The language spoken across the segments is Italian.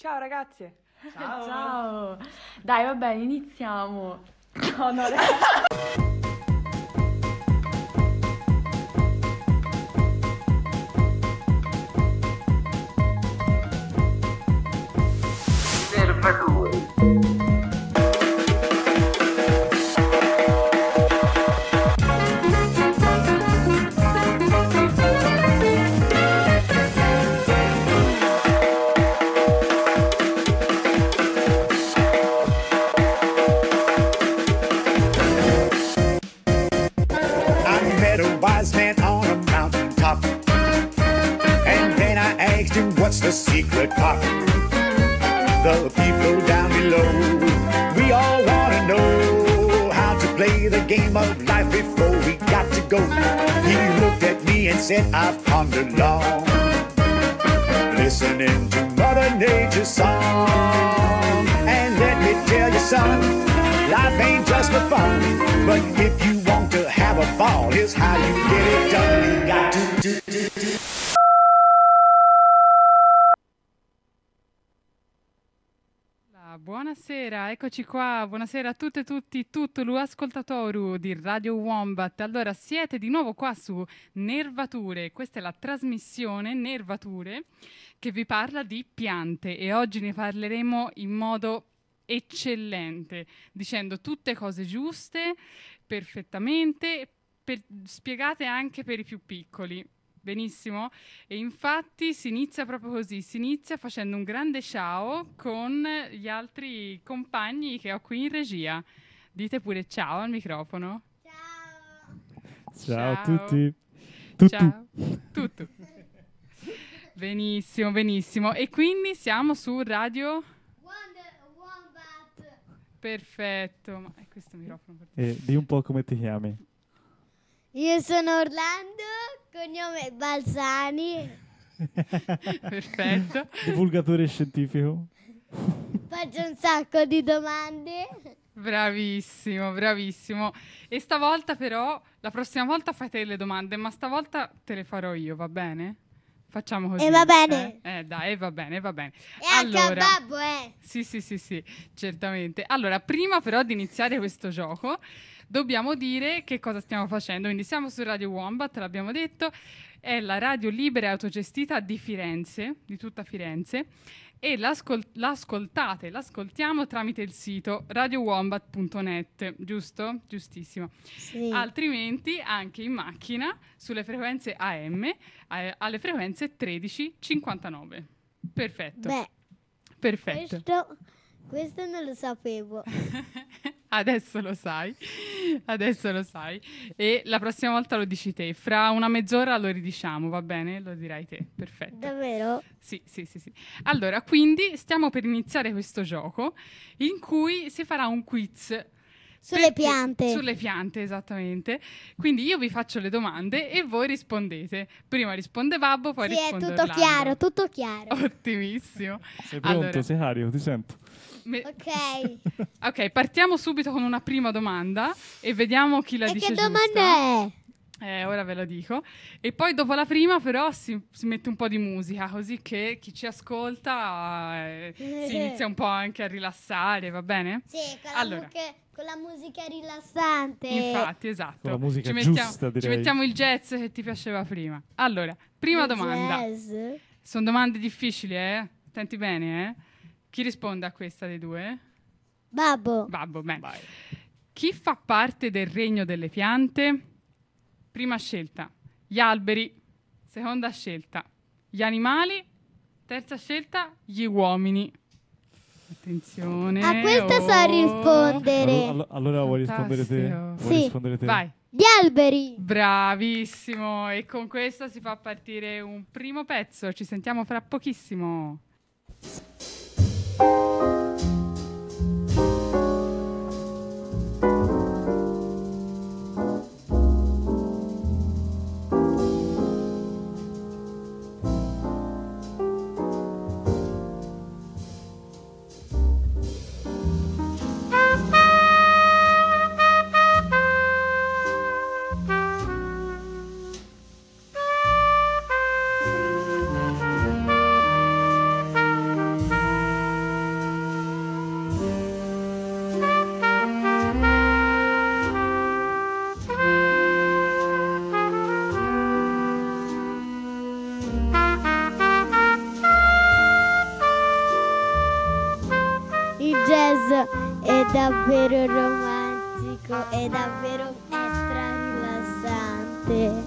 Ciao ragazze. Ciao. Ciao. Dai, va bene, iniziamo. No, no, ragazzi. What's the secret pop? The people down below, we all want to know how to play the game of life before we got to go. He looked at me and said, I've pondered long, listening to Mother Nature's song. And let me tell you, son, life ain't just for fun, but if you want to have a ball, here's how you get it done. You got to do. Buonasera, eccoci qua, buonasera a tutte e tutti, tutto l'ascoltatoru di Radio Wombat. Allora, siete di nuovo qua su Nervature, questa è la trasmissione Nervature che vi parla di piante e oggi ne parleremo in modo eccellente, dicendo tutte cose giuste, perfettamente, spiegate anche per i più piccoli. Benissimo, e infatti si inizia proprio così, si inizia facendo un grande ciao con gli altri compagni che ho qui in regia. Dite pure ciao al microfono. Ciao a tutti. Ciao. Tutto. Benissimo, benissimo. E quindi siamo su Radio Wombat. Perfetto. Ma è questo microfono per te. E di un po' come ti chiami? Io sono Orlando, cognome Balzani. Perfetto. Divulgatore scientifico. Faccio un sacco di domande. Bravissimo, bravissimo. E stavolta però, la prossima volta fate le domande, ma stavolta te le farò io, va bene? Facciamo così. E va bene. Dai, va bene, va bene. E anche a babbo, Sì, certamente. Allora, prima però di iniziare questo gioco, dobbiamo dire che cosa stiamo facendo. Quindi siamo su Radio Wombat, l'abbiamo detto, è la radio libera e autogestita di Firenze, di tutta Firenze, e l'ascoltiamo tramite il sito radiowombat.net, giusto? Giustissimo. Sì. Altrimenti anche in macchina sulle frequenze AM alle frequenze 1359. Perfetto. Beh, perfetto. Questo non lo sapevo. Adesso lo sai, e la prossima volta lo dici te, fra una mezz'ora lo ridiciamo, va bene? Lo dirai te, perfetto. Davvero? Sì. Allora, quindi stiamo per iniziare questo gioco in cui si farà un quiz. Sulle piante. Sulle piante, esattamente. Quindi io vi faccio le domande e voi rispondete. Prima risponde Babbo, poi risponde Orlando. Sì, è tutto chiaro, tutto chiaro. Ottimissimo. Sei pronto? Allora, sei carico, ti sento. Ok, partiamo subito con una prima domanda e vediamo chi la dice giusta. E che domanda è? Ora ve lo dico. E poi dopo la prima però si mette un po' di musica, così che chi ci ascolta si inizia un po' anche a rilassare, va bene? Sì, con la musica rilassante. Infatti, esatto. Con la musica giusta, direi. Ci mettiamo il jazz che ti piaceva prima. Allora, prima domanda. Jazz? Sono domande difficili, Attenti bene, Chi risponde a questa dei due? Babbo, bene. Vai. Chi fa parte del regno delle piante? Prima scelta, gli alberi. Seconda scelta, gli animali. Terza scelta, gli uomini. Attenzione. a questa sa rispondere. Allora vuoi rispondere te? Fantastico. Sì. Rispondere te? Vai. Gli alberi. Bravissimo. E con questo si fa partire un primo pezzo. Ci sentiamo fra pochissimo. davvero romantico, è davvero extra rilassante.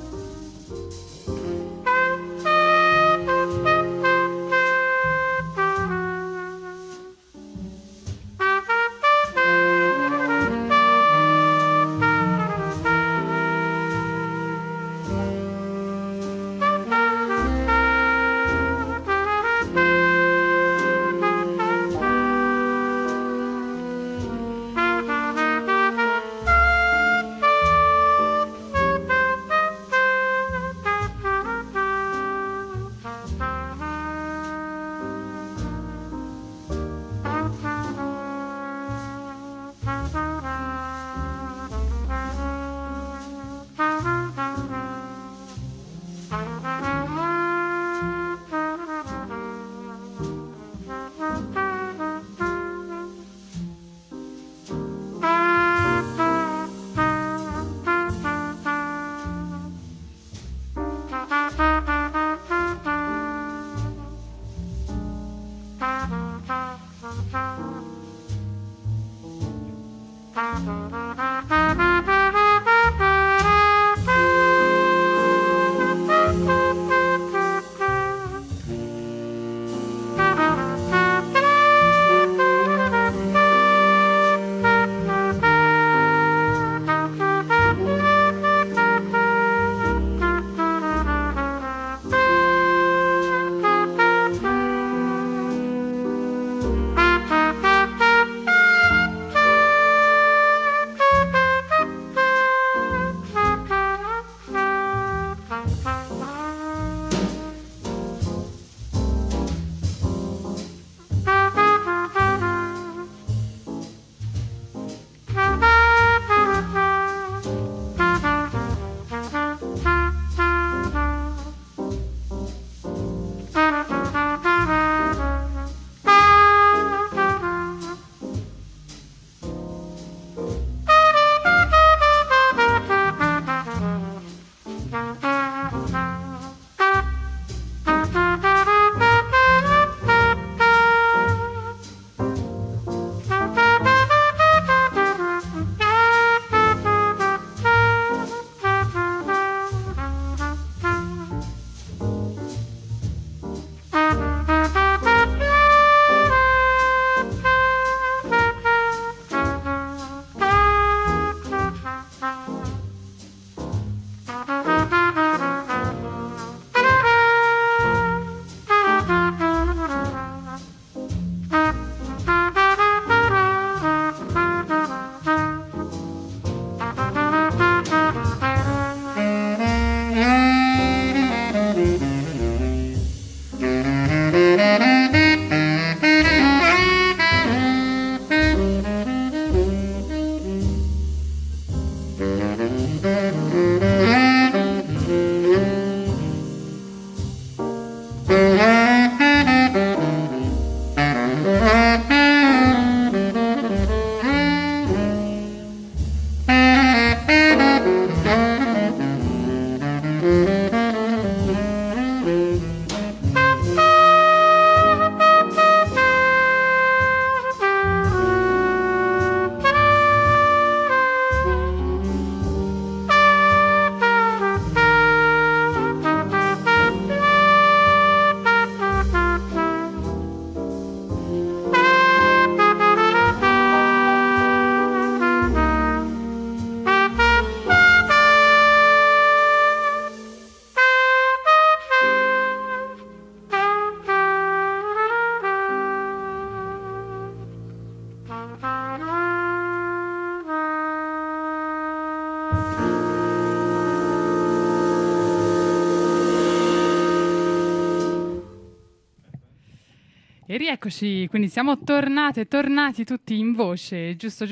E rieccoci, quindi siamo tornati tutti in voce, giusto?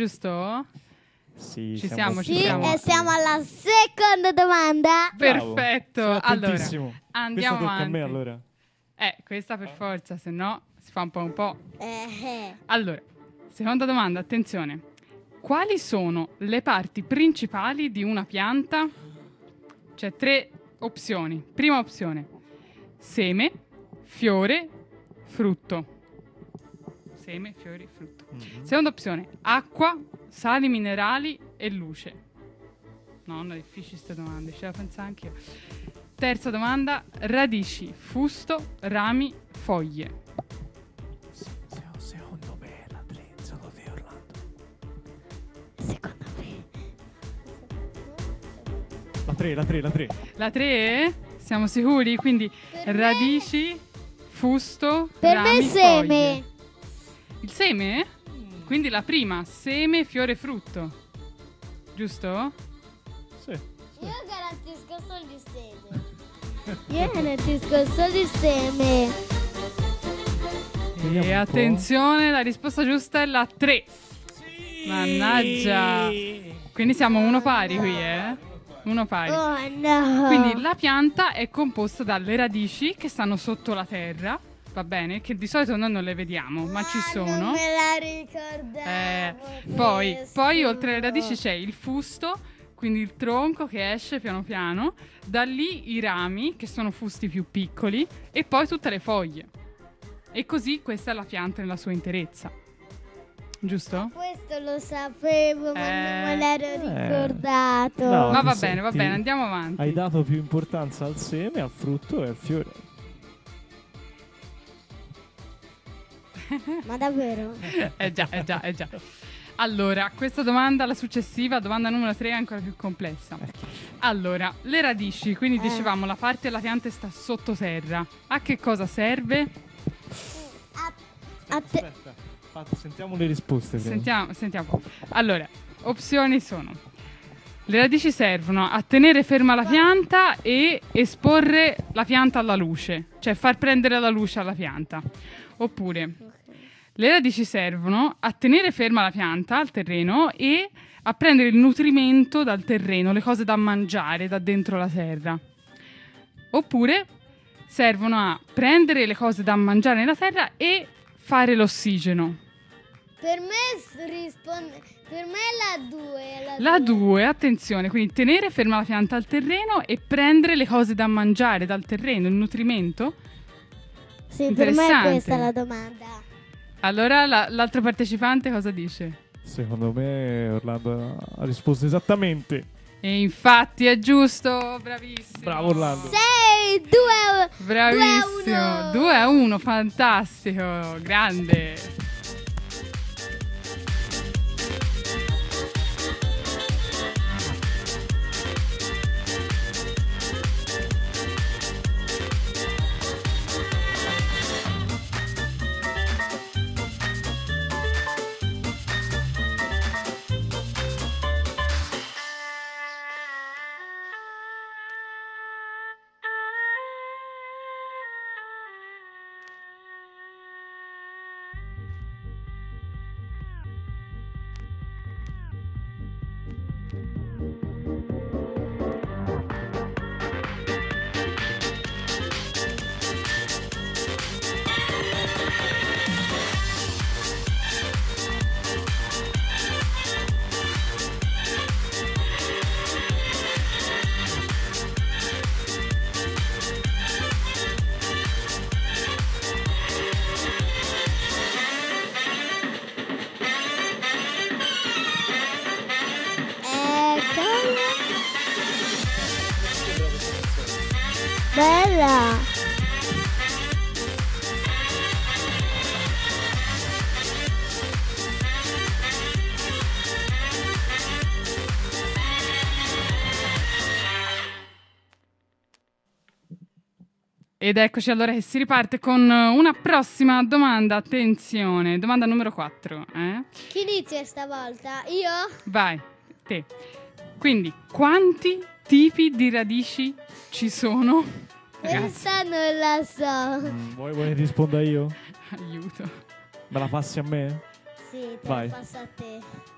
Sì, ci siamo. Sì, e siamo alla seconda domanda. Perfetto, Bravo, allora attentissimo. andiamo Questa tocca avanti. a me allora. Questa per forza, se no si fa un po'. Allora, seconda domanda, attenzione. Quali sono le parti principali di una pianta? C'è 3 opzioni. Prima opzione: seme, fiore, frutto. seme, fiori, frutto. Seconda opzione, acqua, sali minerali e luce. No, non è difficile queste domande, ce la penso anche io. Terza domanda, radici, fusto, rami, foglie. Secondo me la 3, secondo te Orlando. Secondo me. La 3. La 3? Siamo sicuri? Quindi Per me- radici, fusto, Per rami, me seme. foglie. Il seme? Quindi la prima, seme, fiore, frutto. Giusto? Sì. Io garantisco solo il seme. Io garantisco solo il seme. Vediamo E un po'. attenzione, la risposta giusta è la 3. Mannaggia. Quindi siamo uno pari qui, Uno pari. Oh no. Quindi la pianta è composta dalle radici che stanno sotto la terra, va bene? Che di solito noi non le vediamo, ma ci Non sono. me la ricordavo. Poi oltre alle radici c'è il fusto, quindi il tronco che esce piano piano, da lì i rami, che sono fusti più piccoli, e poi tutte le foglie. E così questa è la pianta nella sua interezza. Giusto? Questo lo sapevo, ma non me l'ero ricordato. No. Ma ti va senti- bene, andiamo avanti. Hai dato più importanza al seme, al frutto e al fiore. Ma davvero? Già. Allora, questa domanda, la successiva, domanda numero 3, è ancora più complessa. Allora, le radici, quindi dicevamo la parte della pianta sta sottoterra. A che cosa serve? Aspetta, sentiamo le risposte prima. Sentiamo. Allora, opzioni sono: le radici servono a tenere ferma la pianta e esporre la pianta alla luce, cioè far prendere la luce alla pianta. Oppure le radici servono a tenere ferma la pianta al terreno e a prendere il nutrimento dal terreno, le cose da mangiare da dentro la terra. Oppure servono a prendere le cose da mangiare nella terra e fare l'ossigeno. Per me risponde. Per me è la 2. La 2, attenzione, quindi tenere ferma la pianta al terreno e prendere le cose da mangiare dal terreno, il nutrimento. Sì, per me è Interessante. questa la domanda. Allora l'altro partecipante cosa dice? Secondo me Orlando ha risposto esattamente. E infatti è giusto, bravissimo. Bravo Orlando. 6, 2, Bravissimo, 2-1, fantastico, grande. Bella. Ed eccoci allora che si riparte con una prossima domanda. Attenzione, domanda numero 4. Chi inizia stavolta? Io? Vai, te. Quindi, quanti tipi di radici ci sono? Ragazzi, Questa non la so. Vuoi che risponda io? aiuto. Me la passi a me? Sì, te Vai. la passo a te.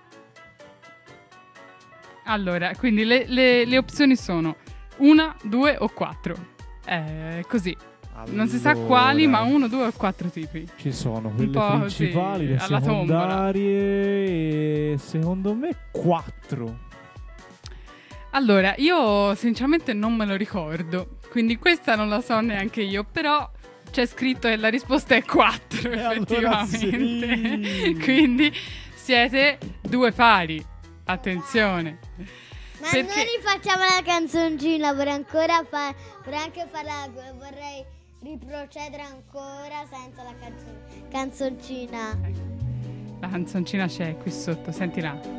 Allora, quindi le opzioni sono 1, 2 o 4. Così. Non si sa quali, ma 1, 2 o 4 tipi. Ci sono Un quelle po' principali, sì, le alla tombola. secondarie e secondo me 4. Allora, io sinceramente non me lo ricordo, quindi questa non la so neanche io, però c'è scritto che la risposta è 4 allora effettivamente. sì. Quindi siete 2 pari. Attenzione. Ma Perché- noi rifacciamo la canzoncina, vorrei anche farla, vorrei riprocedere ancora senza la canzoncina. La canzoncina c'è qui sotto, sentila.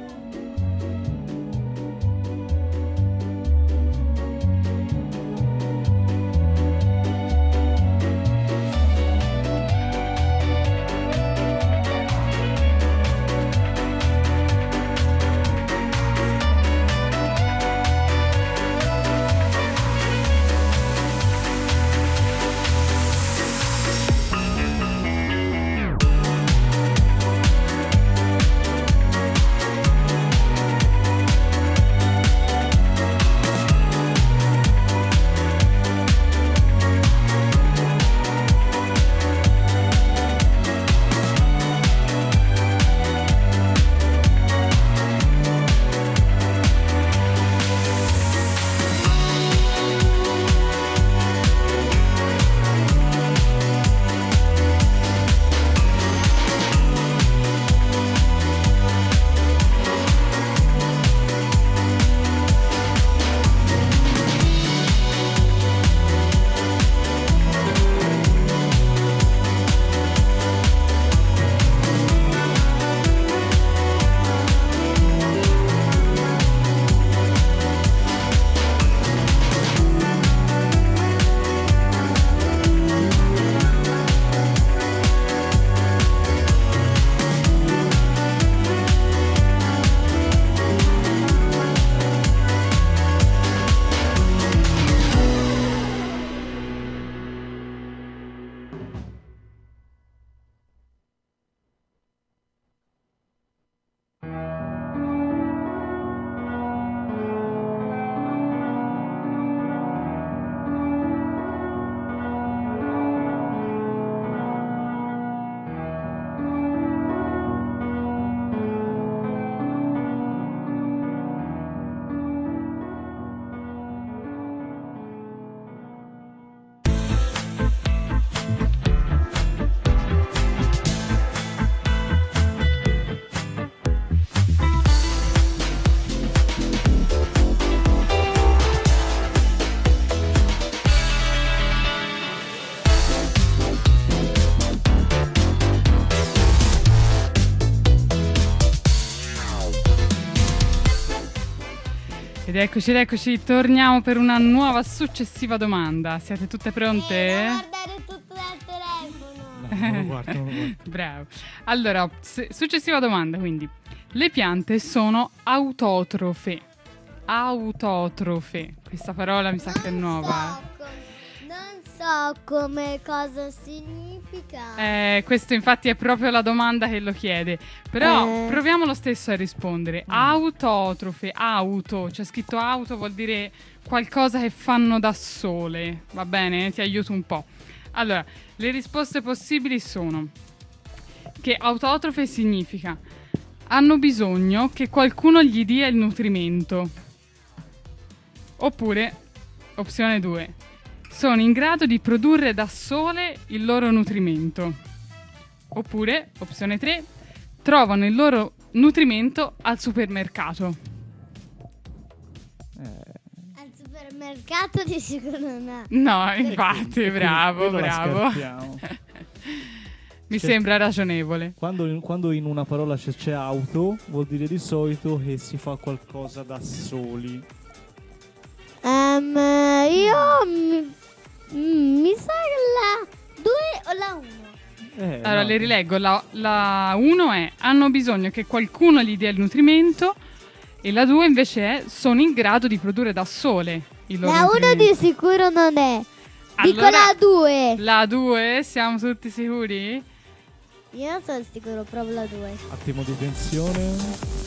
Ed eccoci, torniamo per una nuova successiva domanda. Siete tutte pronte? Non guardare tutto dal telefono. No, non lo guardo, non lo guardo. Bravo. Allora, successiva domanda, quindi. Le piante sono autotrofe. Autotrofe. Questa parola mi sa che è nuova. Non so come cosa significa. Questo infatti è proprio la domanda che lo chiede. Però proviamo lo stesso a rispondere. Autotrofe, auto, c'è scritto auto, vuol dire qualcosa che fanno da sole. Va bene? Ti aiuto un po'. Allora, le risposte possibili sono che autotrofe significa hanno bisogno che qualcuno gli dia il nutrimento. Oppure, opzione 2, sono in grado di produrre da sole il loro nutrimento. Oppure, opzione 3, trovano il loro nutrimento al supermercato. Al supermercato di sicuro no. No, infatti, bravo, Quello la bravo. scartiamo. Mi Cioè- sembra ragionevole. Quando in una parola c'è auto, vuol dire di solito che si fa qualcosa da soli. Io mi sa che la 2 o la 1. Allora, No. le rileggo. La 1 è hanno bisogno che qualcuno gli dia il nutrimento e la 2 invece è sono in grado di produrre da sole il loro La 1 nutrimento. di sicuro non è. Dico Allora, la 2. La 2, siamo tutti sicuri? Io non sono sicuro, proprio la 2. Attimo di tensione.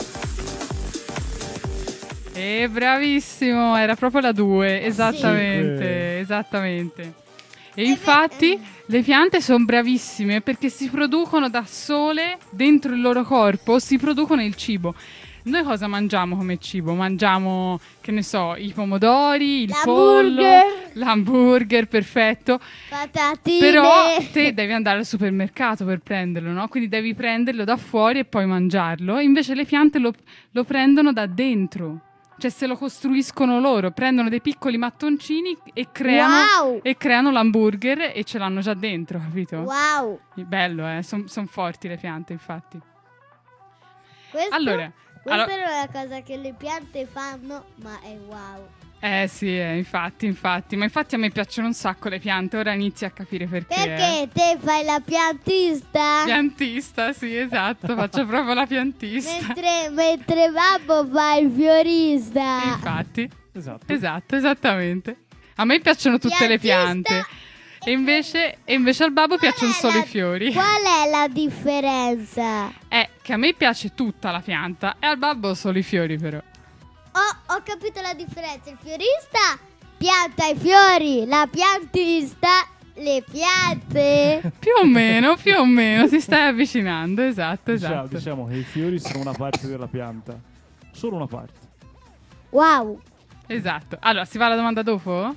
Bravissimo, era proprio la 2, esattamente, esattamente. E infatti le piante sono bravissime perché si producono da sole dentro il loro corpo, si producono il cibo. Noi cosa mangiamo come cibo? Mangiamo, che ne so, i pomodori, il pollo, L'hamburger. L'hamburger, perfetto. Patatine. Però te devi andare al supermercato per prenderlo, no? Quindi devi prenderlo da fuori e poi mangiarlo. Invece le piante lo prendono da dentro. Cioè se lo costruiscono loro, prendono dei piccoli mattoncini e creano l'hamburger e ce l'hanno già dentro, capito? Wow. Bello, sono forti le piante, infatti. Questa Allora, è una cosa che le piante fanno, ma è wow. Sì, infatti, ma infatti a me piacciono un sacco le piante, ora inizi a capire perché. Perché te fai la piantista? Piantista, sì, esatto, faccio proprio la piantista. mentre babbo fa il fiorista. Infatti, Esatto. esatto, esattamente. A me piacciono tutte le piante. E invece al babbo piacciono solo i fiori. Qual è la differenza? È che a me piace tutta la pianta e al babbo solo i fiori però. Ho capito la differenza. Il fiorista pianta i fiori, la piantista le piante. Più o meno, si stai avvicinando, esatto. Diciamo che i fiori sono una parte della pianta. Solo una parte. Wow. Esatto. Allora, si va alla domanda dopo?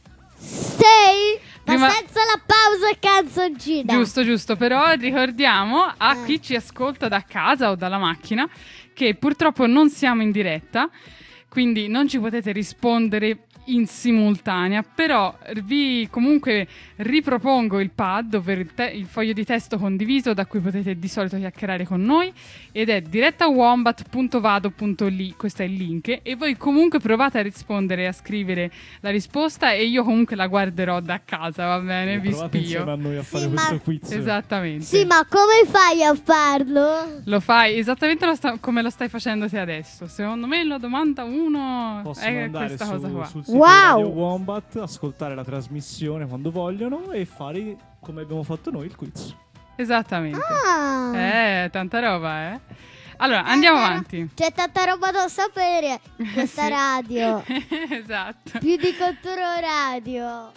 Sei? Prima- Ma senza la pausa e canzoncina. Giusto, però ricordiamo a chi ci ascolta da casa o dalla macchina che purtroppo non siamo in diretta, quindi non ci potete rispondere in simultanea, però vi comunque ripropongo il pad, ovvero il foglio di testo condiviso da cui potete di solito chiacchierare con noi, ed è direttawombat.vado.li, questo è il link, e voi comunque provate a rispondere e a scrivere la risposta e io comunque la guarderò da casa, va bene? Vi Provate insieme a spio. noi a fare Sì, questo ma- quiz. Esattamente. Sì, ma come fai a farlo? Lo fai esattamente come lo stai facendo te adesso. Secondo me la domanda 1 Possono è andare questa cosa qua. sul sito Wow. di Radio Wombat, ascoltare la trasmissione quando vogliono e fare come abbiamo fatto noi il quiz. Esattamente. Ah. Tanta roba, eh. Allora, andiamo avanti. C'è tanta roba da sapere in questa Sì. radio. Esatto. Più di Cultura Radio.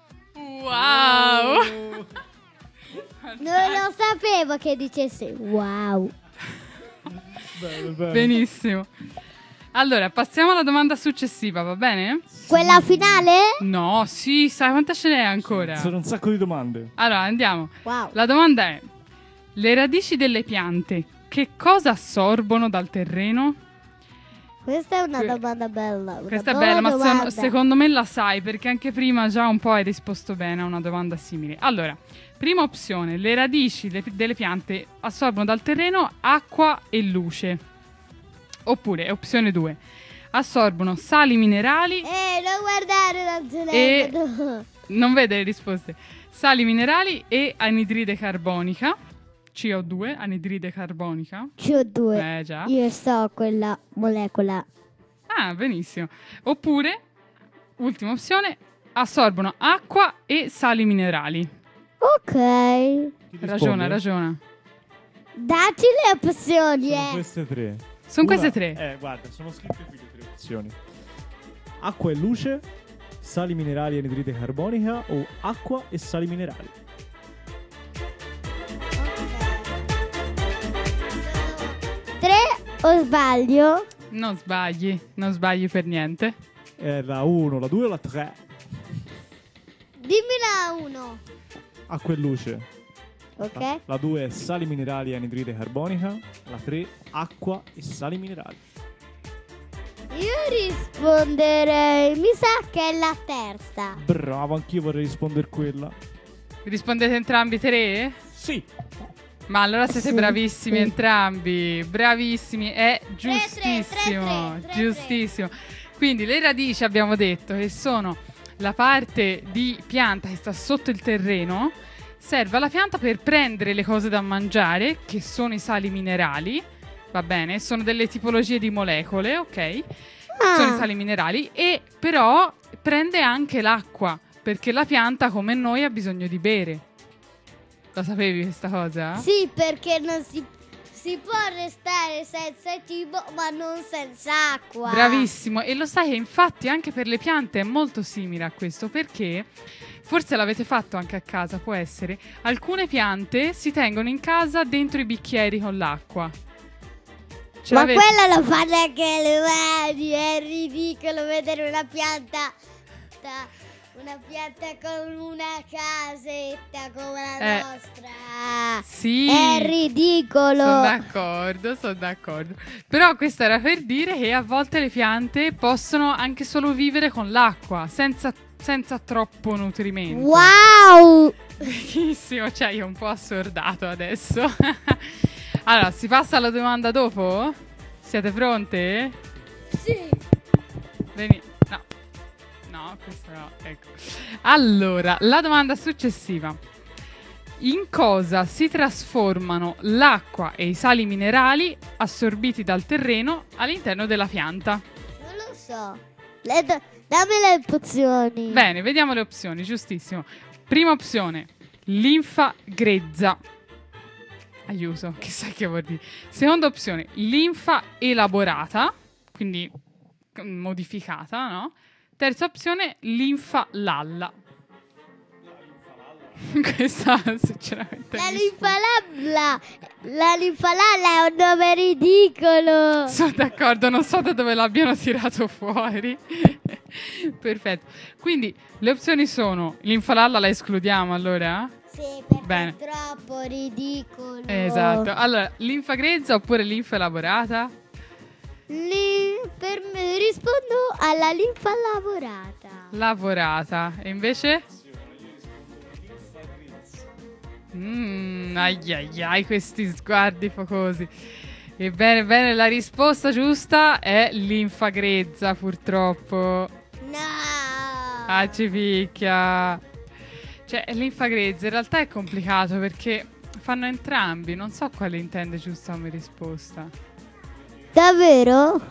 Wow! Non lo sapevo che dicesse wow. Bene. Benissimo. Allora, passiamo alla domanda successiva, va bene? Quella finale? No, sì, sai quanta ce n'è ancora? Sono un sacco di domande. Allora, andiamo. Wow. La domanda è: le radici delle piante che cosa assorbono dal terreno? Questa è una Que- domanda bella. Questa è buona bella, ma domanda. secondo me la sai, perché anche prima già un po' hai risposto bene a una domanda simile. Allora, prima opzione: le radici delle piante assorbono dal terreno acqua e luce. Oppure, opzione 2: assorbono sali minerali. Non guardare dal telefono. Non vede le risposte. Sali minerali e anidride carbonica. CO2, anidride carbonica. CO2. Già. Io so quella molecola. Ah, benissimo. Oppure, ultima opzione, assorbono acqua e sali minerali. Ok. Chi risponde? Ragiona. Dacci le opzioni, Sono queste tre. Sono Una- queste tre. Guarda, sono scritte qui le tre opzioni. Acqua e luce, sali minerali e anidride carbonica o acqua e sali minerali. Tre o sbaglio? Non sbagli per niente. La 1, la 2 o la 3? Dimmi la 1. Acqua e luce. Ok? La 2 è sali minerali e anidride carbonica. La 3 acqua e sali minerali. Io risponderei. Mi sa che è la terza. Bravo, anch'io vorrei rispondere quella. Rispondete entrambi tre? Sì. Ma allora siete Sì, bravissimi sì. entrambi, bravissimi, è giustissimo, 3-3. giustissimo. Quindi le radici abbiamo detto che sono la parte di pianta che sta sotto il terreno, serve alla pianta per prendere le cose da mangiare, che sono i sali minerali, va bene? Sono delle tipologie di molecole, ok? Sono i sali minerali, e però prende anche l'acqua, perché la pianta, come noi, ha bisogno di bere. Lo sapevi questa cosa? Sì, perché non si può restare senza cibo, ma non senza acqua. Bravissimo, e lo sai che infatti anche per le piante è molto simile a questo, perché forse l'avete fatto anche a casa, può essere, alcune piante si tengono in casa dentro i bicchieri con l'acqua. Ce Ma l'avete? quello lo fanno anche le mani, è ridicolo vedere una pianta Una pianta con una casetta come la nostra. Sì. È ridicolo. Sono d'accordo. Però questo era per dire che a volte le piante possono anche solo vivere con l'acqua, senza troppo nutrimento. Wow! Benissimo, cioè io un po' assordato adesso. Allora, si passa alla domanda dopo? Siete pronte? Sì. No, questo no, ecco. Allora, la domanda successiva. In cosa si trasformano l'acqua e i sali minerali assorbiti dal terreno all'interno della pianta? Non lo so. Dammi le opzioni. Bene, vediamo le opzioni, giustissimo. Prima opzione, linfa grezza. Aiuto, chissà che vuol dire. Seconda opzione, linfa elaborata, quindi modificata, no? Terza opzione, linfa lalla. Questa sinceramente La linfalalla è un nome ridicolo. sono d'accordo, non so da dove l'abbiano tirato fuori. Perfetto. Quindi le opzioni sono linfalalla la escludiamo allora? Sì, perché Bene. è troppo ridicolo. Esatto. Allora, linfa grezza oppure linfa elaborata? Per me rispondo alla linfa Lavorata. E invece? Ai, questi sguardi focosi. Ebbene, la risposta giusta è linfa grezza, purtroppo. No. Ci picchia. Cioè, linfa grezza in realtà è complicato perché fanno entrambi. Non so quale intende giusta come risposta. Davvero?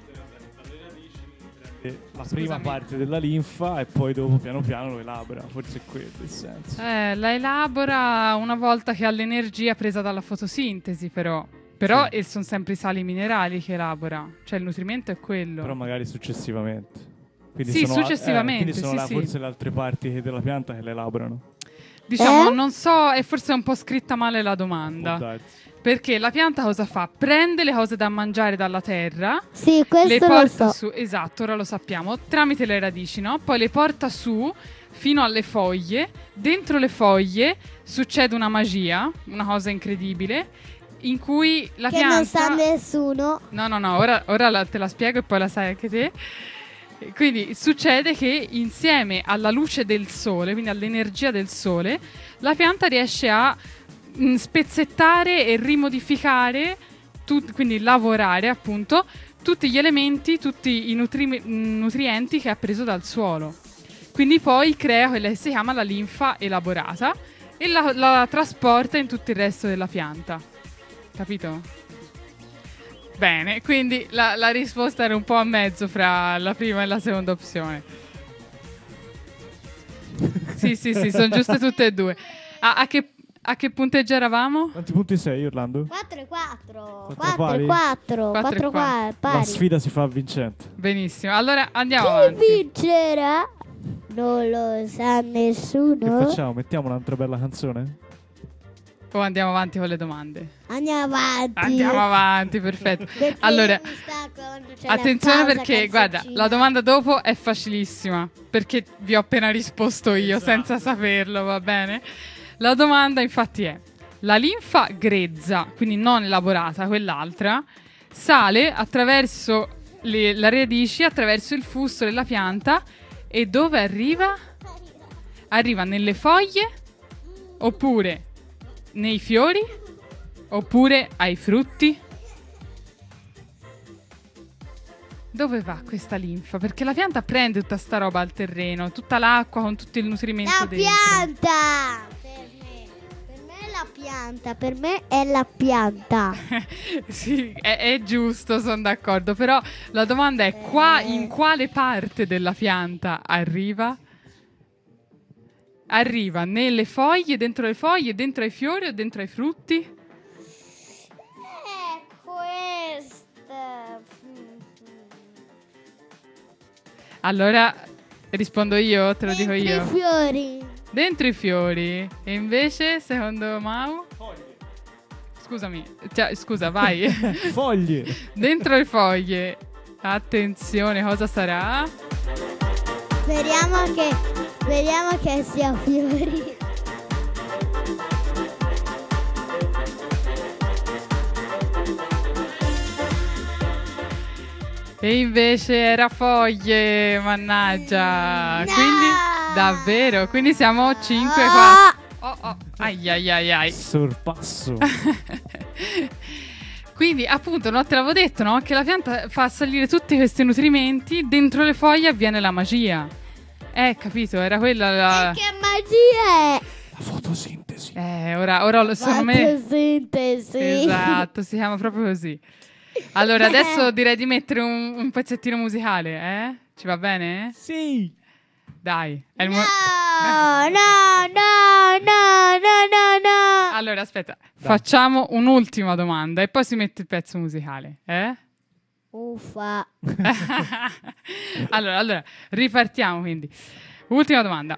La prima parte della linfa e poi dopo piano piano lo elabora. Forse è quello il senso. La elabora una volta che ha l'energia presa dalla fotosintesi, però Sì. sono sempre i sali minerali che elabora. Cioè il nutrimento è quello. Però magari successivamente. Quindi Sì, sono successivamente, quindi sono sì. forse le altre parti della pianta che le elaborano. Diciamo, non so, è forse un po' scritta male la Può domanda. darsi. Perché la pianta cosa fa? Prende le cose da mangiare dalla terra, Sì, le questo lo porta so. su, esatto, ora lo sappiamo, tramite le radici, no? Poi le porta su fino alle foglie. Dentro le foglie succede una magia, una cosa incredibile, in cui la Che pianta... non sa nessuno. No, ora te la spiego e poi la sai anche te. Quindi succede che insieme alla luce del sole, quindi all'energia del sole, la pianta riesce a spezzettare e rimodificare, quindi lavorare appunto, tutti gli elementi, tutti i nutrienti che ha preso dal suolo. Quindi poi crea quella che si chiama la linfa elaborata e la trasporta in tutto il resto della pianta. Capito? Bene, quindi la risposta era un po' a mezzo fra la prima e la seconda opzione. Sì, sono giuste tutte e due. A che punteggio eravamo? Quanti punti sei, Orlando? 4 e 4. 4 4 e 4. 4 e 4. Pari. La sfida si fa vincente. Benissimo, allora andiamo Chi avanti. vincerà? Non lo sa Che nessuno. facciamo? Mettiamo un'altra bella canzone? O andiamo avanti con le domande? Andiamo avanti. Andiamo avanti, perfetto. Perché Allora, mi sta quando c'è la attenzione pausa perché, guarda, canzoncina. la domanda dopo è facilissima, perché vi ho appena risposto io senza saperlo, va bene? La domanda infatti è: la linfa grezza, quindi non elaborata, quell'altra, sale attraverso le radici, attraverso il fusto della pianta e dove arriva? Arriva nelle foglie, oppure nei fiori, oppure ai frutti? Dove va questa linfa? Perché la pianta prende tutta sta roba al terreno, tutta l'acqua con tutto il nutrimento La dentro. pianta. Per me è la pianta. Per me è la pianta. Sì, è giusto, sono d'accordo. Però la domanda è in quale parte della pianta arriva? Arriva nelle foglie, dentro le foglie, dentro ai fiori o dentro ai frutti? È questa. Allora rispondo io, te lo dico Dentro io. i fiori. Dentro i fiori. E invece, secondo Mau? Scusami, scusa, vai. Foglie! Dentro le foglie. Attenzione, cosa sarà? Speriamo Speriamo che sia fiori. E invece era foglie, mannaggia. No! Quindi, davvero, quindi siamo 5 qua. Oh, ai ai ai ai. Sorpasso. Quindi, appunto, no, te l'avevo detto, no? Che la pianta fa salire tutti questi nutrimenti, dentro le foglie avviene la magia. Capito? Era quella la... E che magia è? La fotosintesi. Ora secondo me... Fotosintesi. Esatto, si chiama proprio così. Allora, adesso direi di mettere un pezzettino musicale, eh? Ci va bene? Sì. Dai. È il No, mo- no. Allora, aspetta, facciamo un'ultima domanda e poi si mette il pezzo musicale, eh? Uffa. Allora, ripartiamo quindi. Ultima domanda.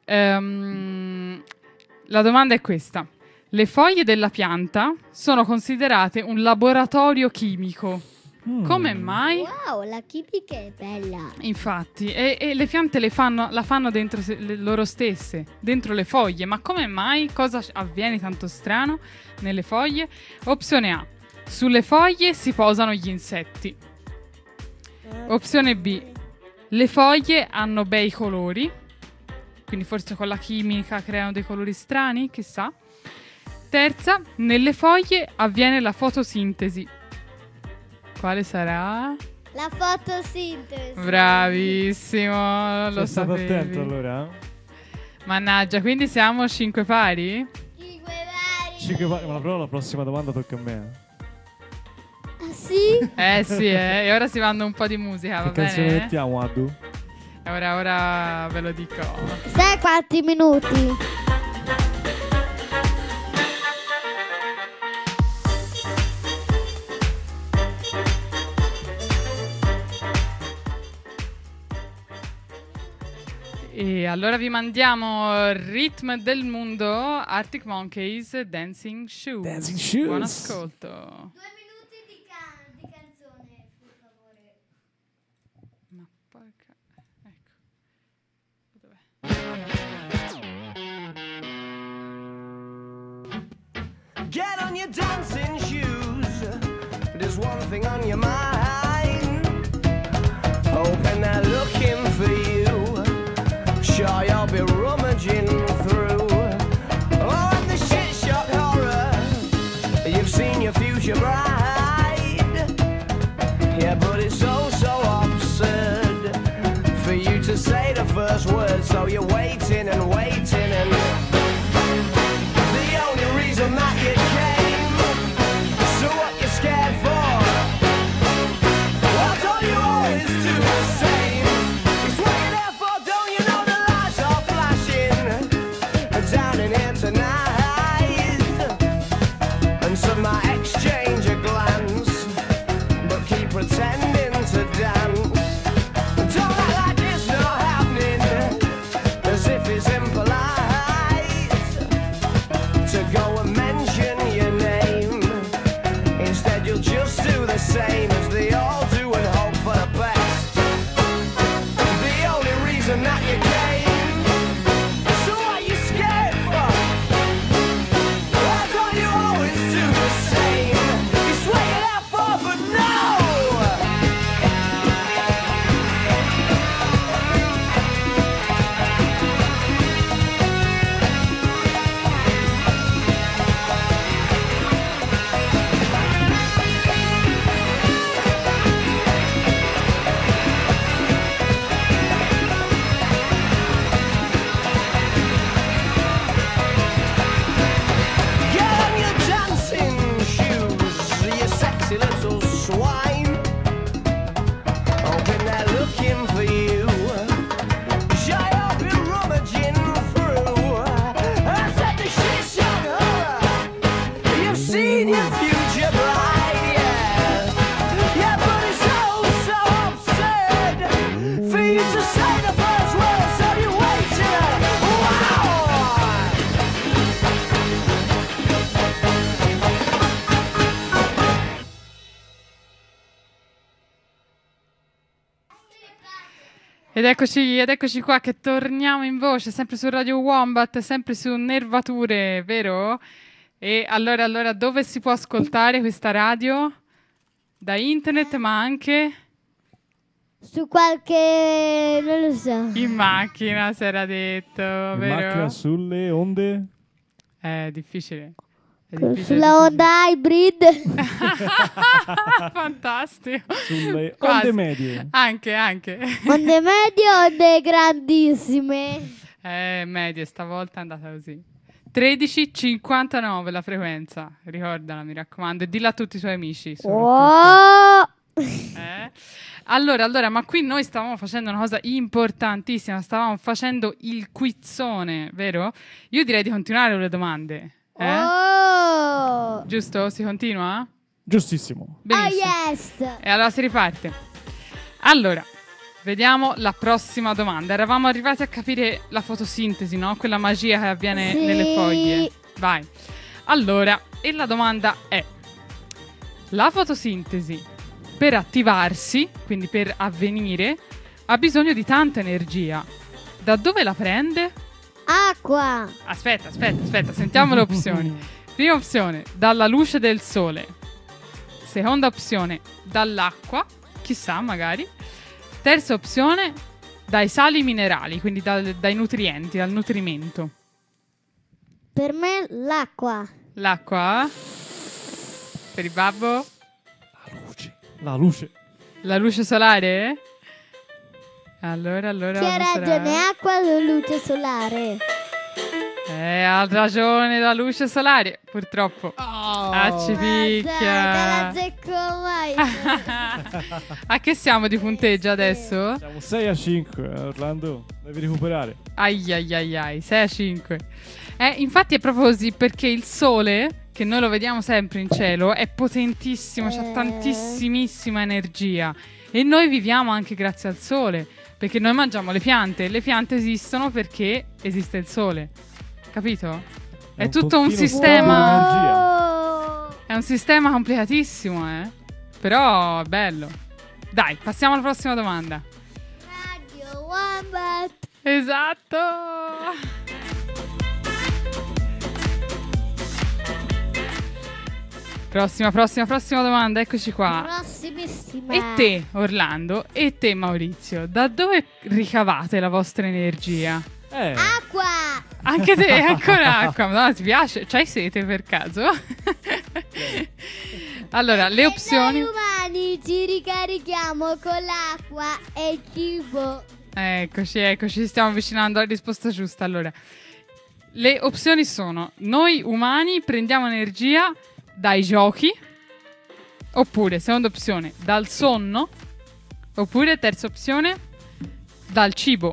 La domanda è questa. Le foglie della pianta sono considerate un laboratorio chimico. Come mai? Wow, la chimica è bella. Infatti, e le piante la fanno dentro le loro stesse, dentro le foglie. Ma come mai? Cosa avviene tanto strano nelle foglie? Opzione A. Sulle foglie si posano gli insetti. Opzione B. Le foglie hanno bei colori. Quindi forse con la chimica creano dei colori strani, chissà. Terza, nelle foglie avviene la fotosintesi. Quale sarà? La fotosintesi. Bravissimo, lo Sei stato sapevi. attento allora? Mannaggia, quindi siamo 5 pari? 5 vari. Ma però la prossima domanda tocca a me. Ah, sì? Sì, e ora si vanno un po' di musica, va Che canzone bene? mettiamo, Addu? Ora ve lo dico. Sai quanti minuti? E allora vi mandiamo Rhythm del Mondo, Arctic Monkeys, Dancing Shoes. Dancing Shoes. Buon ascolto. 2 minuti di canzone, per favore. Ma porca... Ecco. Dov'è? Get on your dancing shoes. There's one thing on your mind. Hoping they're looking for you. Sure you'll be rummaging through. Oh, and the shit shock horror. You've seen your future bride. Yeah, but it's so absurd for you to say the first word. So you're waiting and waiting and the only reason that you came. So what you scared for? Well, don't you always do the same? It's what you're there for, don't you know the lights are flashing down in here tonight? And some might exchange a glance, but keep pretending to dance. Don't act like it's not happening, as if Ed eccoci qua che torniamo in voce, sempre su Radio Wombat, sempre su Nervature, vero? E allora dove si può ascoltare questa radio? Da internet, ma anche Su qualche... non lo so. in macchina, si era detto, In vero? macchina sulle onde. È difficile. È difficile. Sulla onda hybrid. Fantastico. Sulle Quasi. onde medie. Anche. Onde medie, onde grandissime. Medie, stavolta è andata così. 13,59 la frequenza, ricordala, mi raccomando, e dilla a tutti i tuoi amici. Oh! Allora, ma qui noi stavamo facendo una cosa importantissima, stavamo facendo il quizzone, vero? Io direi di continuare con le domande. Oh! Giusto? Si continua? Giustissimo. Oh Benissimo. yes! E allora si riparte. Allora, vediamo la prossima domanda. Eravamo arrivati a capire la fotosintesi, no? Quella magia che avviene Sì. nelle foglie. Vai. Allora, e la domanda è: la fotosintesi per attivarsi, quindi per avvenire, ha bisogno di tanta energia. Da dove la prende? Acqua. Aspetta, sentiamo le opzioni. Prima opzione, dalla luce del sole. Seconda opzione, dall'acqua, chissà magari. Terza opzione, dai sali minerali, quindi dai nutrienti, dal nutrimento. Per me l'acqua. L'acqua? Per il babbo? La luce. La luce solare? Allora. Chi ha ragione? Acqua o luce solare? Ha ragione la luce solare, purtroppo. Ci Dai, picchia. la zecco mai. A che siamo di punteggio adesso? Siamo 6-5, Orlando. Devi recuperare. Ai 6-5. Infatti è proprio così, perché il sole, che noi lo vediamo sempre in cielo, è potentissimo, c'ha tantissimissima energia. E noi viviamo anche grazie al sole, perché noi mangiamo le piante, e le piante esistono perché esiste il sole. Capito? È un tutto un continuo sistema. Oh! È un sistema complicatissimo, però è bello. Dai, passiamo alla prossima domanda. Radio Wombat. Esatto. Prossima domanda, eccoci qua. Prossimissima. E te, Orlando, e te, Maurizio, da dove ricavate la vostra energia? Acqua. Anche te, ancora acqua. Madonna, ti piace? C'hai sete per caso? Allora, le opzioni. Noi umani ci ricarichiamo con l'acqua e il cibo. Eccoci, stiamo avvicinando alla risposta giusta. Allora, le opzioni sono: noi umani prendiamo energia dai giochi, oppure, seconda opzione, dal sonno, oppure, terza opzione, dal cibo.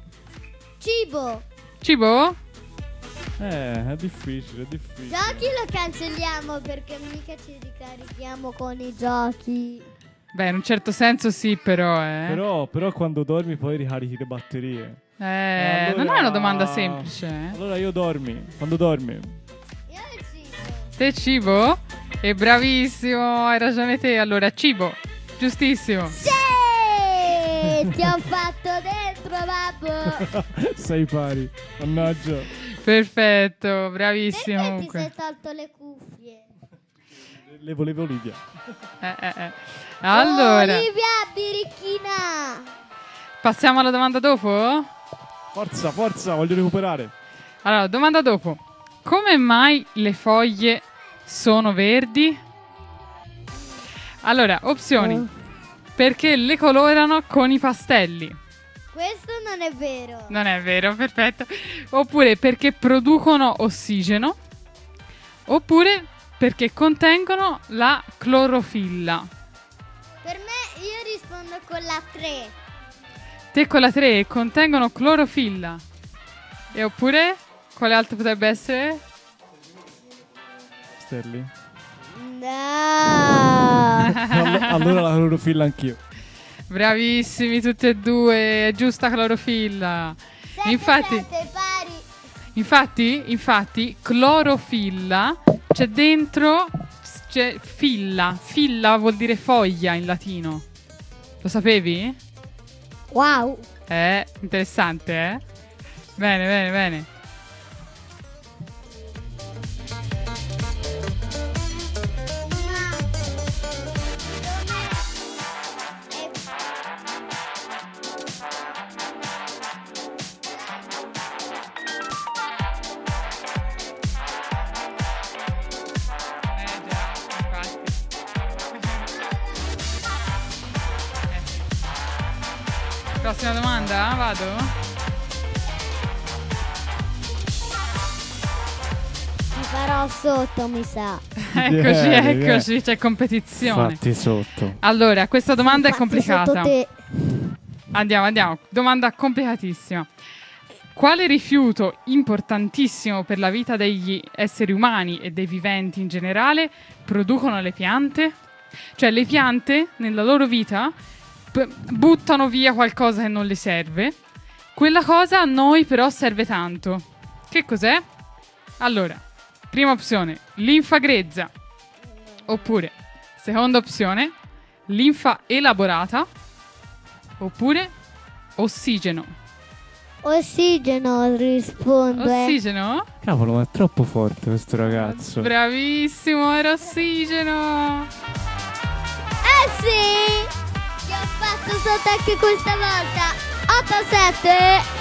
Cibo? È difficile. Giochi lo cancelliamo perché mica ci ricarichiamo con i giochi. Beh, in un certo senso sì, però. Però quando dormi poi ricarichi le batterie. Non Allora- è una domanda semplice. Allora io dormi. Quando dormi? Io il cibo. Te cibo? E bravissimo, hai ragione te. Allora, cibo. Giustissimo. Sì! Ti ho fatto dentro, babbo. Sei pari. Mannaggia. Perfetto, bravissimo. Perché ti comunque. sei tolto le cuffie? Le volevo Olivia. Allora, Olivia birichina. passiamo alla domanda dopo? Forza, voglio recuperare. Allora, domanda dopo. Come mai le foglie sono verdi? Allora, opzioni. Perché le colorano con i pastelli. Questo non è vero. Non è vero, perfetto. Oppure perché producono ossigeno. Oppure perché contengono la clorofilla. Per me io rispondo con la 3. Te con la 3 contengono clorofilla. E oppure quale altro potrebbe essere? Sterling. No. Allora la clorofilla anch'io. Bravissimi tutti e due, è giusta clorofilla. Infatti, pari. infatti, clorofilla c'è dentro, c'è filla. Filla vuol dire foglia in latino. Lo sapevi? Wow. Interessante, eh? Bene, bene, bene. Già, infatti. Prossima domanda, vado? Mi farò sotto, mi sa. Eccoci, Vieni, eccoci, c'è competizione. Fatti sotto. Allora, questa domanda è Infatti, sotto complicata. te. Andiamo. Domanda complicatissima. Quale rifiuto importantissimo per la vita degli esseri umani e dei viventi in generale producono le piante? Cioè, le piante nella loro vita buttano via qualcosa che non le serve. Quella cosa a noi però serve tanto. Che cos'è? Allora, prima opzione, linfa grezza. Oppure, seconda opzione, linfa elaborata. Oppure, ossigeno. Ossigeno risponde. Ossigeno? Cavolo, ma è troppo forte questo ragazzo. Bravissimo, era ossigeno. Sì! Ti ho fatto sotto anche questa volta. 8-7.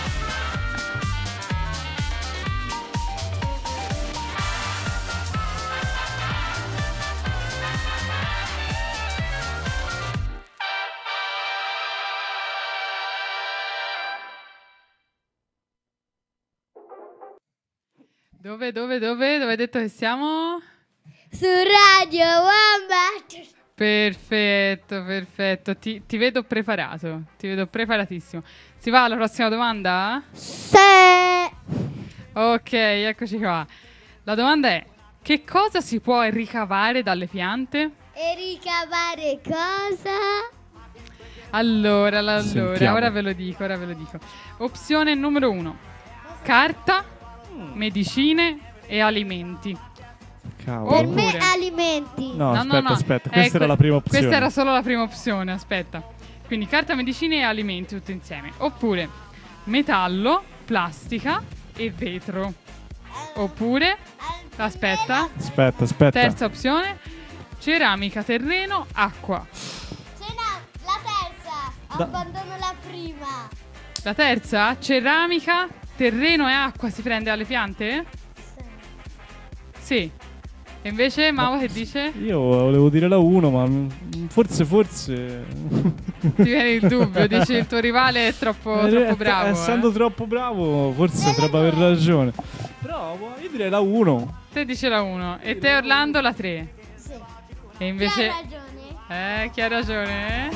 Dove hai detto che siamo? Su Radio Wombat. Perfetto. Ti vedo preparato. Ti vedo preparatissimo. Si va alla prossima domanda? Se. Ok, eccoci qua. La domanda è: che cosa si può ricavare dalle piante? E ricavare cosa? Allora, Sentiamo. ora ve lo dico. Opzione numero 1: carta, medicine e alimenti. Cavolo. Per me Oppure- alimenti. No, aspetta. Questa era la prima opzione. Questa era solo la prima opzione, aspetta. Quindi carta, medicine e alimenti tutti insieme. Oppure metallo, plastica e vetro. Oppure, aspetta, Aspetta. terza opzione, ceramica, terreno, acqua. La terza. Abbandono la prima. La terza, ceramica, terreno e acqua si prende alle piante? Sì. E invece Mau che dice? Io volevo dire la 1, ma forse. Ti viene il dubbio, dici il tuo rivale è troppo bravo. Essendo troppo bravo, forse potrebbe aver ragione. Però io direi la 1. Te dici la 1 e te Orlando la 3. Sì. E invece... Hai ragione. Chi ha ragione?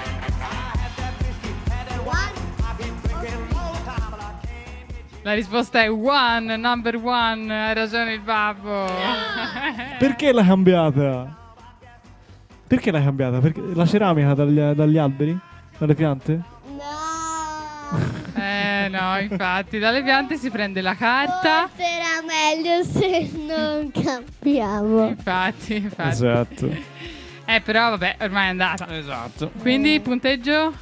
La risposta è one, number one. Ha ragione il babbo. Perché l'hai cambiata? Perché la ceramica dagli alberi? Dalle piante? No. No, infatti, dalle piante si prende la carta. Forse era meglio se non cambiamo. Infatti. Esatto. Però vabbè, ormai è andata. Esatto. Quindi punteggio?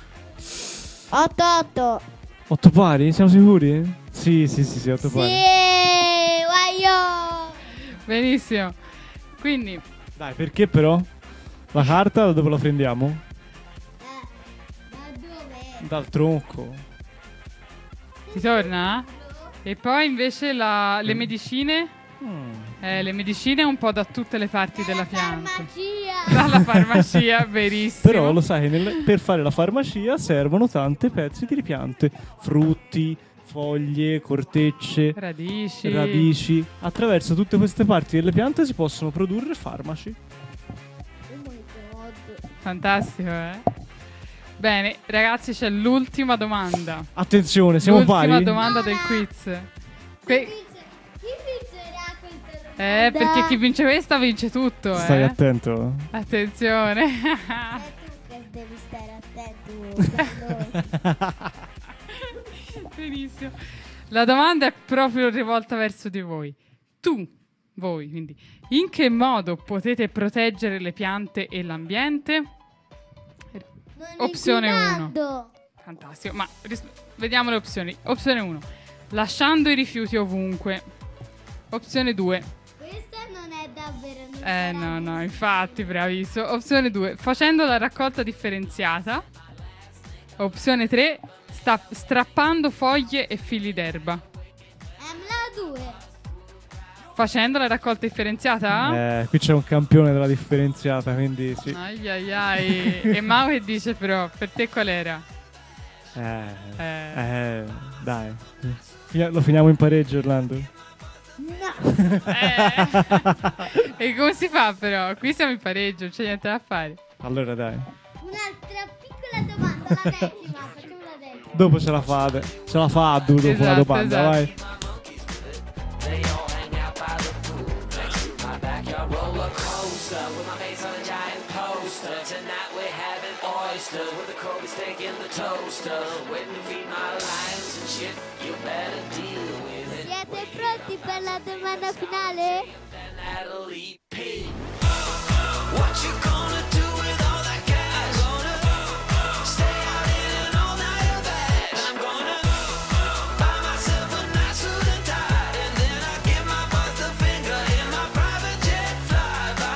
8-8. 8 pari? Siamo sicuri? Sì, 8 Sì, pari. guaio. Benissimo. Quindi, Dai, perché però? La carta da dove la prendiamo? Da dove? Dal tronco. si torna? E poi invece le medicine? Le medicine un po' da tutte le parti della pianta. Farmacia. Dalla farmacia, verissimo. Però lo sai che per fare la farmacia servono tante pezzi di piante, frutti, foglie, cortecce, Radici. Attraverso tutte queste parti delle piante si possono produrre farmaci. Oh my god. Fantastico, Bene, ragazzi, c'è l'ultima domanda. Attenzione, siamo l'ultima pari? domanda del quiz. Chi vincerà questa domanda? Perché chi vince questa vince tutto, Stai attento. Attenzione. Tu che devi stare attento. Benissimo. La domanda è proprio rivolta verso di voi. Voi, quindi, in che modo potete proteggere le piante e l'ambiente? Non Opzione 1. inquinando. fantastico. Ma vediamo le opzioni. Opzione 1. Lasciando i rifiuti ovunque. Opzione 2. Questa non è davvero No, infatti, bravissimo. Opzione 2. Facendo la raccolta differenziata. Opzione 3. Strappando foglie e fili d'erba. La 2. Facendo la raccolta differenziata? Qui c'è un campione della differenziata, quindi sì. Ai. E Mau che dice però, per te qual era? Dai. Lo finiamo in pareggio, Orlando? No. E come si fa però? Qui siamo in pareggio, non c'è niente da fare. Allora dai. Un'altra piccola domanda, la decima. Facciamo la decima. Dopo ce la fate. Ce la fa Abdu dopo la Esatto, domanda, esatto. vai. They all hang out by the pool next to my backyard roller coaster with my face on a giant poster. Tonight we're having oysters with the Kobe steak in the toaster. Waiting to feed my lions and shit. You better deal with it. Siete pronti per la domanda finale? And Natalie P. What you gonna do with all that cash? Gonna stay out in an all-nighter bag. I'm gonna buy myself a nice suit and tie, and then I give my boss the finger in my private jet flyby.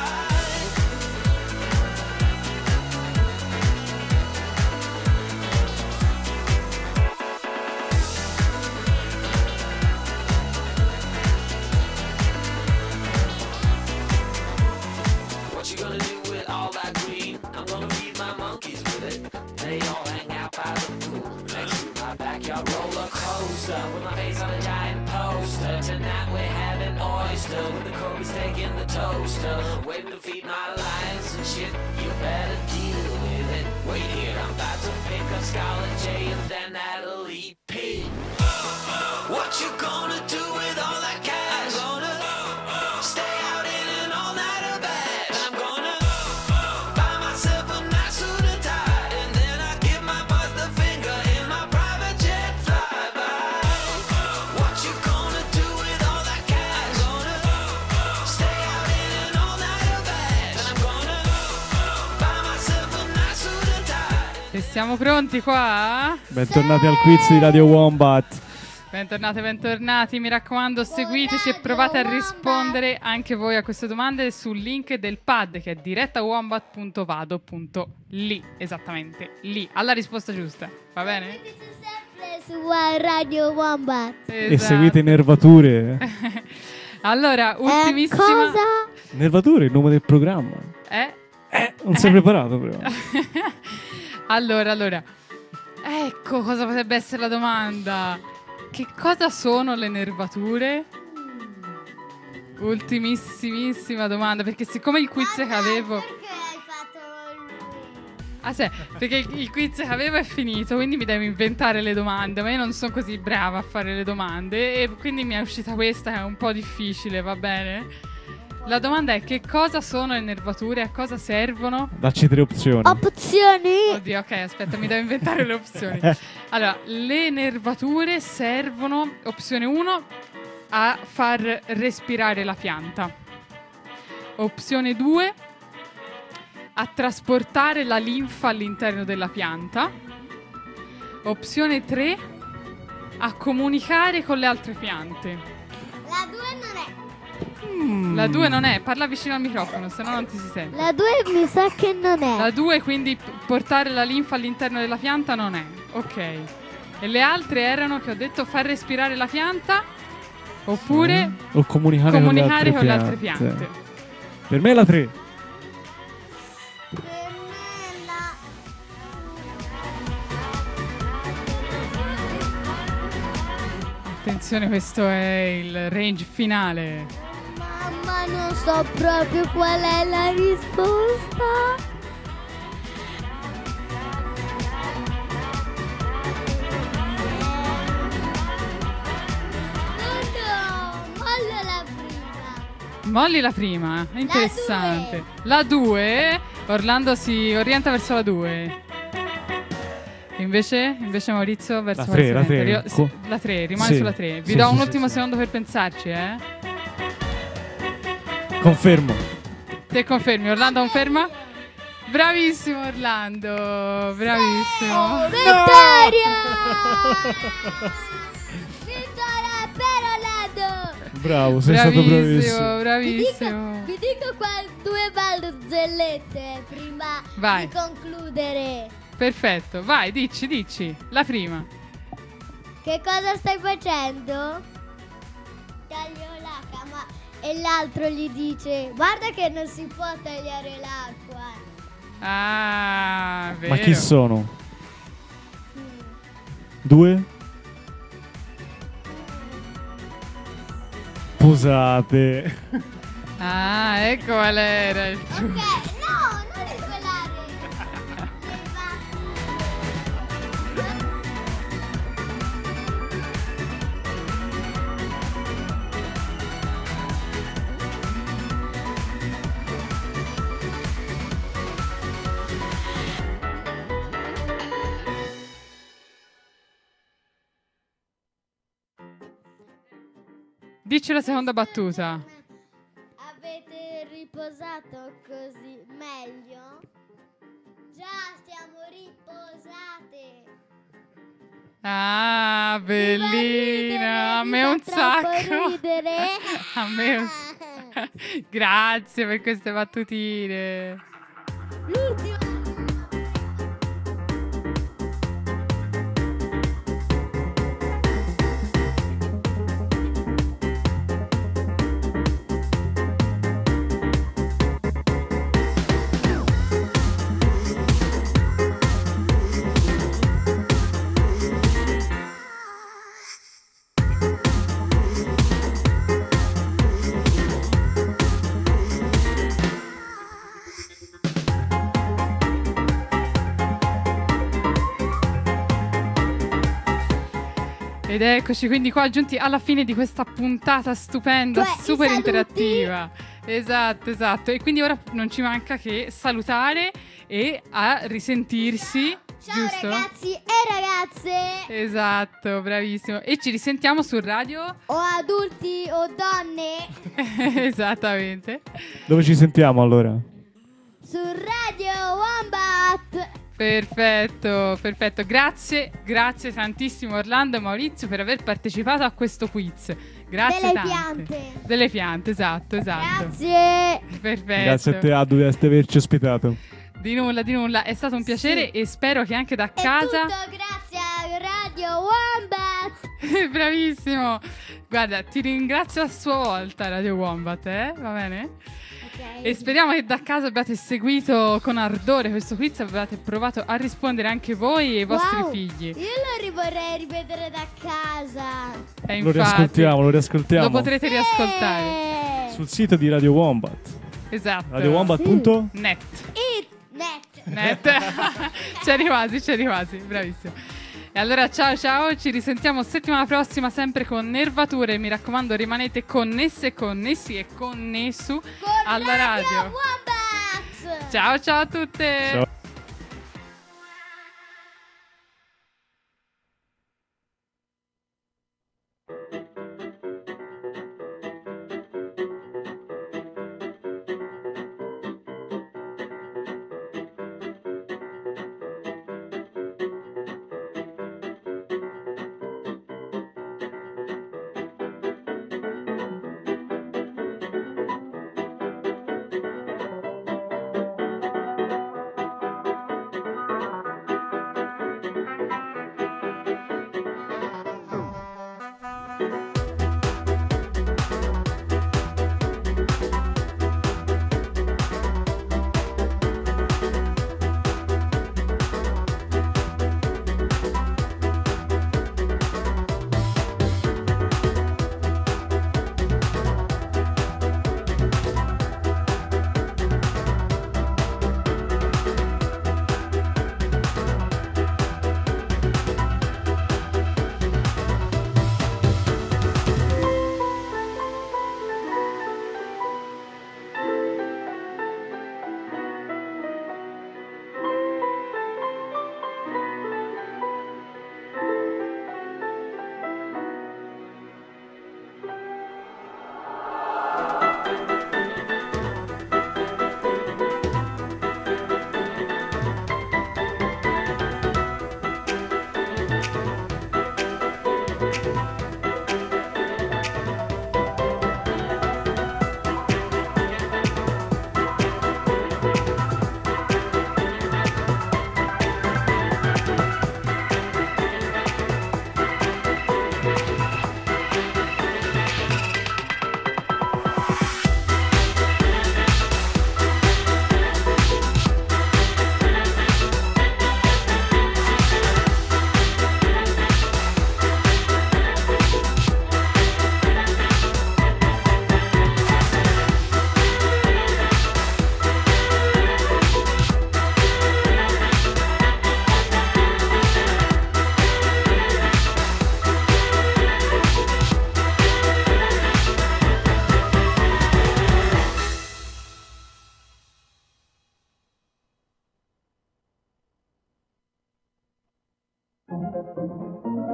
What you gonna do with all that green? I'm gonna feed my monkeys with it. They all hang out by the pool next to my backyard roller coaster with my face on a giant poster. Tonight we're having oysters with the Kobe steak in the toaster. Waiting to feed my lions and shit. You better deal with it. Wait here, I'm about to pick up Scarlett J and then Natalie P. What you gonna do with all that cash? Gonna stay out in an all-nighter bag. I'm gonna buy myself a nice suit and tie, and then I give my boss the finger in my private jet flyby. What you gonna do with all that cash? Gonna stay out in an all-nighter bag. I'm gonna buy myself a nice suit and tie. E siamo pronti qua? Bentornati al quiz di Radio Wombat. Bentornati, mi raccomando seguiteci e provate a rispondere anche voi a queste domande sul link del pad che è direttawombat.vado.li, esattamente, lì, alla risposta giusta, va bene? Seguiteci sempre su Radio Wombat. E seguite Nervature. Allora, ultimissima... Cosa? Nervature è il nome del programma. Non sei preparato però. Allora, ecco cosa potrebbe essere la domanda. Che cosa sono le nervature? Ultimissimissima domanda, perché siccome il quiz che avevo... Perché hai fatto lui? Sì, perché il quiz che avevo è finito, quindi mi devo inventare le domande, ma io non sono così brava a fare le domande e quindi mi è uscita questa che è un po' difficile, va bene? La domanda è: che cosa sono le nervature, a cosa servono? Dacci 3 opzioni. Opzioni. Oddio, ok, aspetta, mi devo inventare le opzioni. Allora, le nervature servono, opzione 1, a far respirare la pianta. Opzione 2, a trasportare la linfa all'interno della pianta. Opzione 3, a comunicare con le altre piante. La 2 non è. La 2 non è, parla vicino al microfono, se no non ti si sente. La 2 mi sa che non è. La 2 quindi portare la linfa all'interno della pianta non è. Ok. E le altre erano, che ho detto, far respirare la pianta oppure O comunicare con le piante. altre piante. Per me è la 3. Per me la... Attenzione, questo è il range finale. Mamma, non so proprio qual è la risposta. No, mollo la prima. Molli la prima, interessante. La 2, Orlando si orienta verso la 2. Invece Maurizio verso La 3, la la 3. 3. La 3, rimane Sì. sulla 3. Vi Sì, do sì, un sì, ultimo sì. secondo per pensarci, Confermo. Te confermi, Orlando conferma? Bravissimo Orlando, bravissimo. Vittoria! Vittoria per Orlando! Bravo, sei stato bravissimo. Bravissimo. Vi dico qua due barzellette prima Vai. di concludere. Perfetto, vai, dici, la prima. Che cosa stai facendo? Taglio l'acqua, ma e l'altro gli dice: guarda che non si può tagliare l'acqua. Ah, vero. Ma chi sono? 2? Posate. Ah, ecco qual era il Ok, giusto. no, non rivelare. Dici la seconda battuta. Avete riposato così meglio? Già, siamo riposate. Ah, bellina. A me un sacco. Ridere. A me un Grazie per queste battutine. L'ultima. Ed eccoci quindi qua giunti alla fine di questa puntata stupenda, Cioè, i super saluti. interattiva. Esatto. E quindi ora non ci manca che salutare e a risentirsi. Ciao giusto? ragazzi e ragazze, Esatto, bravissimo. E ci risentiamo su radio. o adulti o donne, Esattamente. Dove ci sentiamo allora? su Radio Wombat. Perfetto. Grazie tantissimo Orlando e Maurizio per aver partecipato a questo quiz. Grazie Delle tante. piante. Delle piante, esatto. Grazie. Perfetto. Grazie a te Adu di averci ospitato. Di nulla, è stato un piacere e spero che anche da È casa. tutto grazie a Radio Wombat. Bravissimo. Guarda, ti ringrazio a sua volta Radio Wombat, va bene? Ok. E speriamo che da casa abbiate seguito con ardore questo quiz, abbiate provato a rispondere anche voi e i vostri Wow, figli. Io lo vorrei rivedere da casa. E Lo infatti, riascoltiamo. lo potrete riascoltare. Sul sito di Radio Wombat. Esatto. RadioWombat.net. Net. C'eri quasi, bravissimo. E allora ciao, ci risentiamo settimana prossima sempre con Nervature. Mi raccomando, rimanete connesse, connessi e connessu Con alla radio. Wombat. Ciao a tutte. Ciao. Ciao.